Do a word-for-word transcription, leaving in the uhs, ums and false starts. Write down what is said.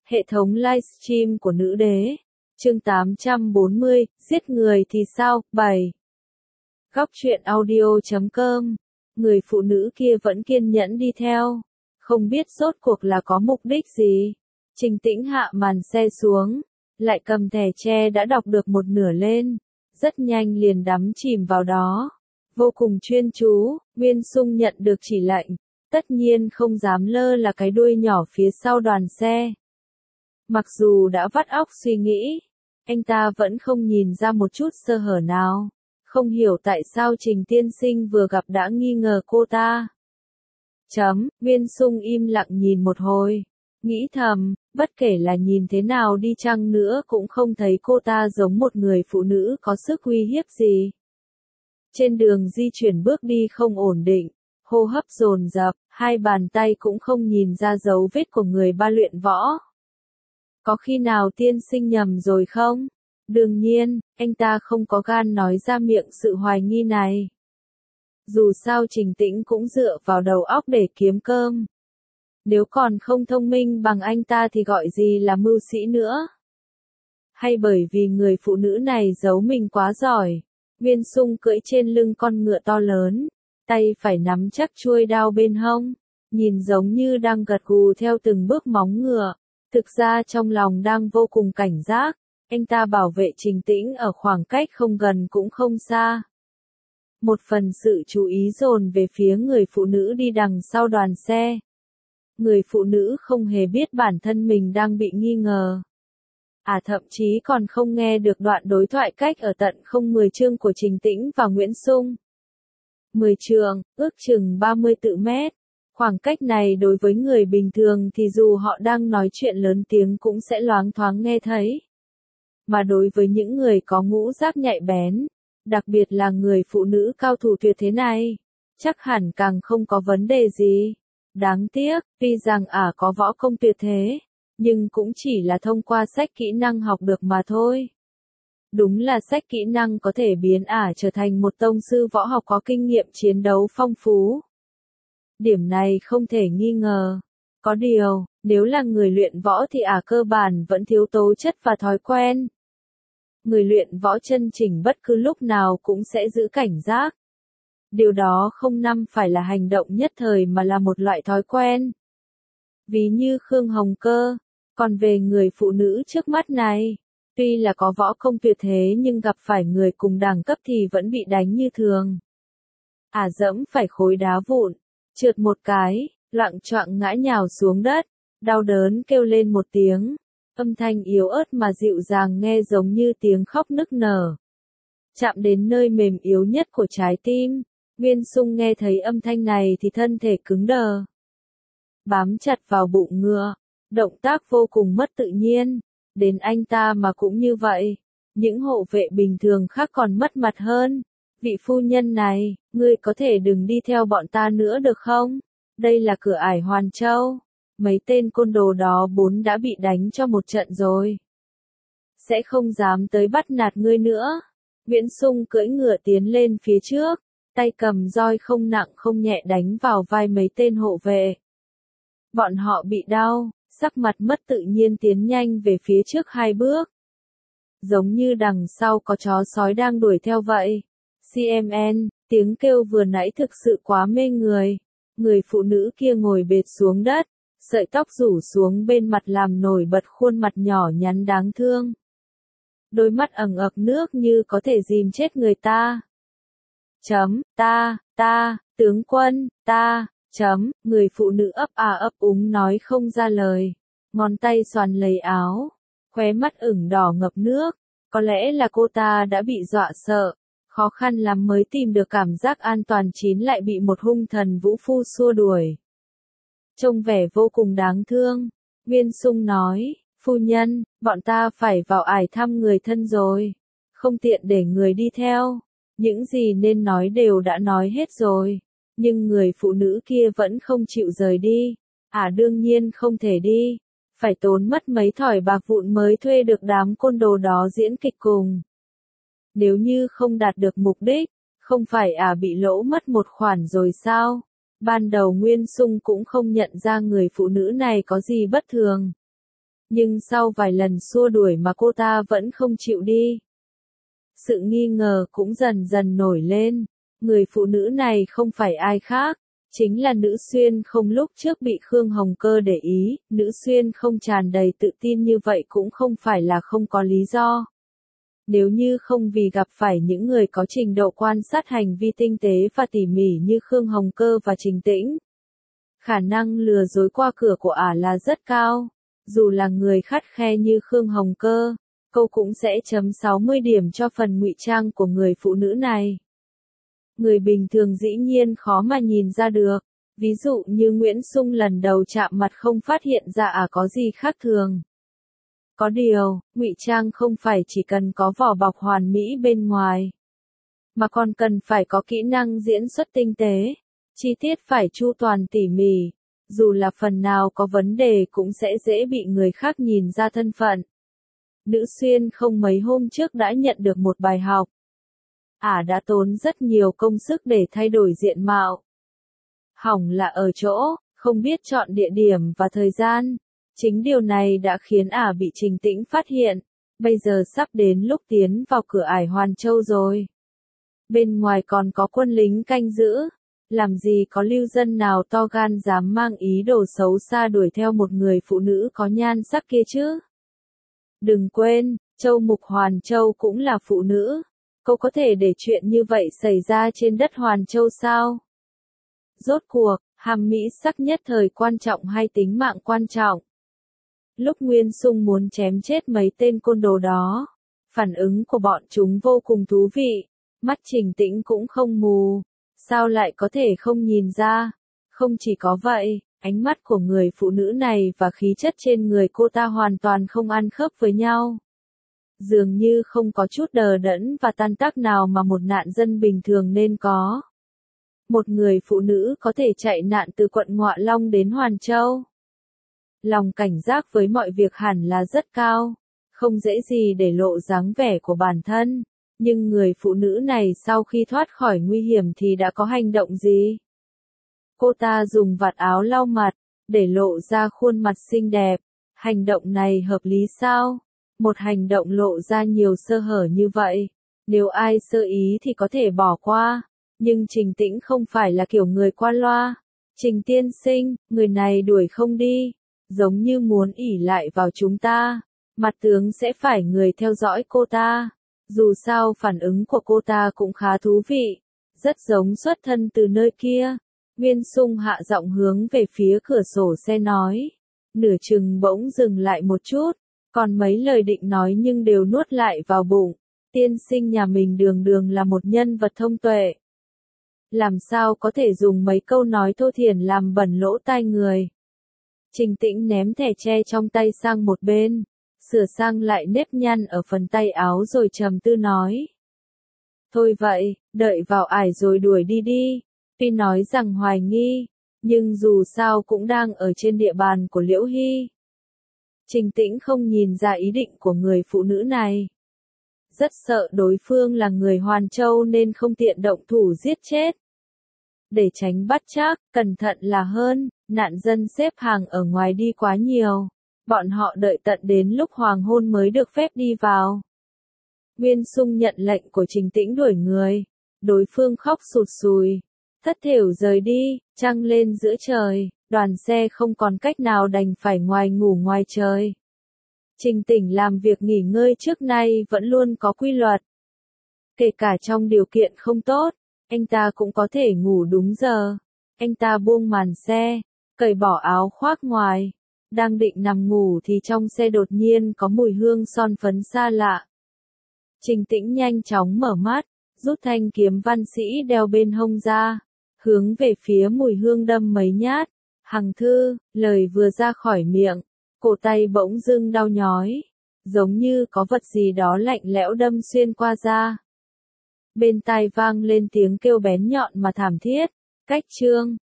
Hệ thống livestream của nữ đế. Chương tám trăm bốn mươi, giết người thì sao? bảy. Góc truyện audio chấm com. Người phụ nữ kia vẫn kiên nhẫn đi theo. Không biết rốt cuộc là có mục đích gì. Trình Tĩnh hạ màn xe xuống. Lại cầm thẻ tre đã đọc được một nửa lên. Rất nhanh liền đắm chìm vào đó. Vô cùng chuyên chú, Nguyên Sung nhận được chỉ lệnh. Tất nhiên không dám lơ là cái đuôi nhỏ phía sau đoàn xe. Mặc dù đã vắt óc suy nghĩ, anh ta vẫn không nhìn ra một chút sơ hở nào. Không hiểu tại sao Trình tiên sinh vừa gặp đã nghi ngờ cô ta. Chấm, Nguyên Sung im lặng nhìn một hồi. Nghĩ thầm, bất kể là nhìn thế nào đi chăng nữa cũng không thấy cô ta giống một người phụ nữ có sức uy hiếp gì. Trên đường di chuyển bước đi không ổn định, hô hấp dồn dập, hai bàn tay cũng không nhìn ra dấu vết của người ba luyện võ. Có khi nào tiên sinh nhầm rồi không? Đương nhiên, anh ta không có gan nói ra miệng sự hoài nghi này. Dù sao Trình Tĩnh cũng dựa vào đầu óc để kiếm cơm. Nếu còn không thông minh bằng anh ta thì gọi gì là mưu sĩ nữa? Hay bởi vì người phụ nữ này giấu mình quá giỏi? Nguyên Sung cưỡi trên lưng con ngựa to lớn, tay phải nắm chắc chuôi đao bên hông, nhìn giống như đang gật gù theo từng bước móng ngựa. Thực ra trong lòng đang vô cùng cảnh giác, anh ta bảo vệ Trình Tĩnh ở khoảng cách không gần cũng không xa. Một phần sự chú ý dồn về phía người phụ nữ đi đằng sau đoàn xe. Người phụ nữ không hề biết bản thân mình đang bị nghi ngờ. À thậm chí còn không nghe được đoạn đối thoại cách ở tận không mười chương của Trình Tĩnh và Nguyễn Sung. mười chương, ước chừng ba mươi tự mét. Khoảng cách này đối với người bình thường thì dù họ đang nói chuyện lớn tiếng cũng sẽ loáng thoáng nghe thấy. Mà đối với những người có ngũ giác nhạy bén, đặc biệt là người phụ nữ cao thủ tuyệt thế này, chắc hẳn càng không có vấn đề gì. Đáng tiếc, tuy rằng ả có võ công tuyệt thế, nhưng cũng chỉ là thông qua sách kỹ năng học được mà thôi. Đúng là sách kỹ năng có thể biến ả trở thành một tông sư võ học có kinh nghiệm chiến đấu phong phú. Điểm này không thể nghi ngờ. Có điều, nếu là người luyện võ thì ả cơ bản vẫn thiếu tố chất và thói quen. Người luyện võ chân chỉnh bất cứ lúc nào cũng sẽ giữ cảnh giác. Điều đó không nằm phải là hành động nhất thời mà là một loại thói quen. Ví như Khương Hồng Cơ. Còn về người phụ nữ trước mắt này, tuy là có võ công tuyệt thế nhưng gặp phải người cùng đẳng cấp thì vẫn bị đánh như thường. Ả dẫm phải khối đá vụn, trượt một cái, loạng choạng ngã nhào xuống đất, đau đớn kêu lên một tiếng, âm thanh yếu ớt mà dịu dàng nghe giống như tiếng khóc nức nở. Chạm đến nơi mềm yếu nhất của trái tim, Nguyên Sung nghe thấy âm thanh này thì thân thể cứng đờ. Bám chặt vào bụng ngựa, động tác vô cùng mất tự nhiên, đến anh ta mà cũng như vậy. Những hộ vệ bình thường khác còn mất mặt hơn. Vị phu nhân này, ngươi có thể đừng đi theo bọn ta nữa được không? Đây là cửa ải Hoàn Châu. Mấy tên côn đồ đó bốn đã bị đánh cho một trận rồi. Sẽ không dám tới bắt nạt ngươi nữa. Nguyễn Sung cưỡi ngựa tiến lên phía trước, tay cầm roi không nặng không nhẹ đánh vào vai mấy tên hộ vệ. Bọn họ bị đau, sắc mặt mất tự nhiên tiến nhanh về phía trước hai bước. Giống như đằng sau có chó sói đang đuổi theo vậy. xê em en, tiếng kêu vừa nãy thực sự quá mê người. Người phụ nữ kia ngồi bệt xuống đất, sợi tóc rủ xuống bên mặt làm nổi bật khuôn mặt nhỏ nhắn đáng thương. Đôi mắt ẩn ực nước như có thể dìm chết người ta. Chấm, ta, ta, tướng quân, ta, chấm, người phụ nữ ấp à ấp úng nói không ra lời. Ngón tay xoàn lấy áo, khóe mắt ửng đỏ ngập nước. Có lẽ là cô ta đã bị dọa sợ. Khó khăn lắm mới tìm được cảm giác an toàn chín lại bị một hung thần vũ phu xua đuổi. Trông vẻ vô cùng đáng thương. Nguyên Sung nói, phu nhân, bọn ta phải vào ải thăm người thân rồi. Không tiện để người đi theo. Những gì nên nói đều đã nói hết rồi. Nhưng người phụ nữ kia vẫn không chịu rời đi. À đương nhiên không thể đi. Phải tốn mất mấy thỏi bạc vụn mới thuê được đám côn đồ đó diễn kịch cùng. Nếu như không đạt được mục đích, không phải à bị lỗ mất một khoản rồi sao? Ban đầu Nguyên Sung cũng không nhận ra người phụ nữ này có gì bất thường. Nhưng sau vài lần xua đuổi mà cô ta vẫn không chịu đi. Sự nghi ngờ cũng dần dần nổi lên. Người phụ nữ này không phải ai khác, chính là Nữ Xuyên không lúc trước bị Khương Hồng Cơ để ý. Nữ Xuyên không tràn đầy tự tin như vậy cũng không phải là không có lý do. Nếu như không vì gặp phải những người có trình độ quan sát hành vi tinh tế và tỉ mỉ như Khương Hồng Cơ và Trình Tĩnh, khả năng lừa dối qua cửa của ả là rất cao. Dù là người khắt khe như Khương Hồng Cơ, cô cũng sẽ chấm sáu mươi điểm cho phần ngụy trang của người phụ nữ này. Người bình thường dĩ nhiên khó mà nhìn ra được. Ví dụ như Nguyễn Sung lần đầu chạm mặt không phát hiện ra ả có gì khác thường. Có điều, ngụy trang không phải chỉ cần có vỏ bọc hoàn mỹ bên ngoài, mà còn cần phải có kỹ năng diễn xuất tinh tế, chi tiết phải chu toàn tỉ mỉ, dù là phần nào có vấn đề cũng sẽ dễ bị người khác nhìn ra thân phận. Nữ Xuyên không mấy hôm trước đã nhận được một bài học. Ả đã tốn rất nhiều công sức để thay đổi diện mạo. Hỏng là ở chỗ, không biết chọn địa điểm và thời gian. Chính điều này đã khiến ả bị Trình Tĩnh phát hiện. Bây giờ sắp đến lúc tiến vào cửa ải Hoàn Châu rồi. Bên ngoài còn có quân lính canh giữ. Làm gì có lưu dân nào to gan dám mang ý đồ xấu xa đuổi theo một người phụ nữ có nhan sắc kia chứ? Đừng quên, Châu Mục Hoàn Châu cũng là phụ nữ. Cô có thể để chuyện như vậy xảy ra trên đất Hoàn Châu sao? Rốt cuộc, hàm mỹ sắc nhất thời quan trọng hay tính mạng quan trọng? Lúc Nguyên Sung muốn chém chết mấy tên côn đồ đó, phản ứng của bọn chúng vô cùng thú vị. Mắt Trình Tĩnh cũng không mù. Sao lại có thể không nhìn ra? Không chỉ có vậy, ánh mắt của người phụ nữ này và khí chất trên người cô ta hoàn toàn không ăn khớp với nhau. Dường như không có chút đờ đẫn và tan tác nào mà một nạn dân bình thường nên có. Một người phụ nữ có thể chạy nạn từ quận Ngọa Long đến Hoàn Châu. Lòng cảnh giác với mọi việc hẳn là rất cao, không dễ gì để lộ dáng vẻ của bản thân. Nhưng người phụ nữ này sau khi thoát khỏi nguy hiểm thì đã có hành động gì? Cô ta dùng vạt áo lau mặt, để lộ ra khuôn mặt xinh đẹp. Hành động này hợp lý sao? Một hành động lộ ra nhiều sơ hở như vậy, nếu ai sơ ý thì có thể bỏ qua. Nhưng Trình Tĩnh không phải là kiểu người qua loa. Trình tiên sinh, người này đuổi không đi, giống như muốn ỷ lại vào chúng ta. Mặt tướng sẽ phải người theo dõi cô ta. Dù sao phản ứng của cô ta cũng khá thú vị, rất giống xuất thân từ nơi kia. Nguyên Sung hạ giọng hướng về phía cửa sổ xe nói. Nửa chừng bỗng dừng lại một chút, còn mấy lời định nói nhưng đều nuốt lại vào bụng. Tiên sinh nhà mình đường đường là một nhân vật thông tuệ. Làm sao có thể dùng mấy câu nói thô thiển làm bẩn lỗ tai người. Trình Tĩnh ném thẻ tre trong tay sang một bên, sửa sang lại nếp nhăn ở phần tay áo rồi trầm tư nói. Thôi vậy, đợi vào ải rồi đuổi đi đi. Tuy nói rằng hoài nghi, nhưng dù sao cũng đang ở trên địa bàn của Liễu Hy. Trình Tĩnh không nhìn ra ý định của người phụ nữ này. Rất sợ đối phương là người Hoàn Châu nên không tiện động thủ giết chết. Để tránh bắt trác, cẩn thận là hơn, nạn dân xếp hàng ở ngoài đi quá nhiều. Bọn họ đợi tận đến lúc hoàng hôn mới được phép đi vào. Nguyên Sung nhận lệnh của Trình Tĩnh đuổi người. Đối phương khóc sụt sùi. Thất thểu rời đi, trăng lên giữa trời, đoàn xe không còn cách nào đành phải ngoài ngủ ngoài trời. Trình Tĩnh làm việc nghỉ ngơi trước nay vẫn luôn có quy luật. Kể cả trong điều kiện không tốt, anh ta cũng có thể ngủ đúng giờ. Anh ta buông màn xe, cởi bỏ áo khoác ngoài. Đang định nằm ngủ thì trong xe đột nhiên có mùi hương son phấn xa lạ. Trình Tĩnh nhanh chóng mở mắt, rút thanh kiếm văn sĩ đeo bên hông ra, hướng về phía mùi hương đâm mấy nhát. Hằng thư, lời vừa ra khỏi miệng, cổ tay bỗng dưng đau nhói, giống như có vật gì đó lạnh lẽo đâm xuyên qua da. Bên tai vang lên tiếng kêu bén nhọn mà thảm thiết. Cách chương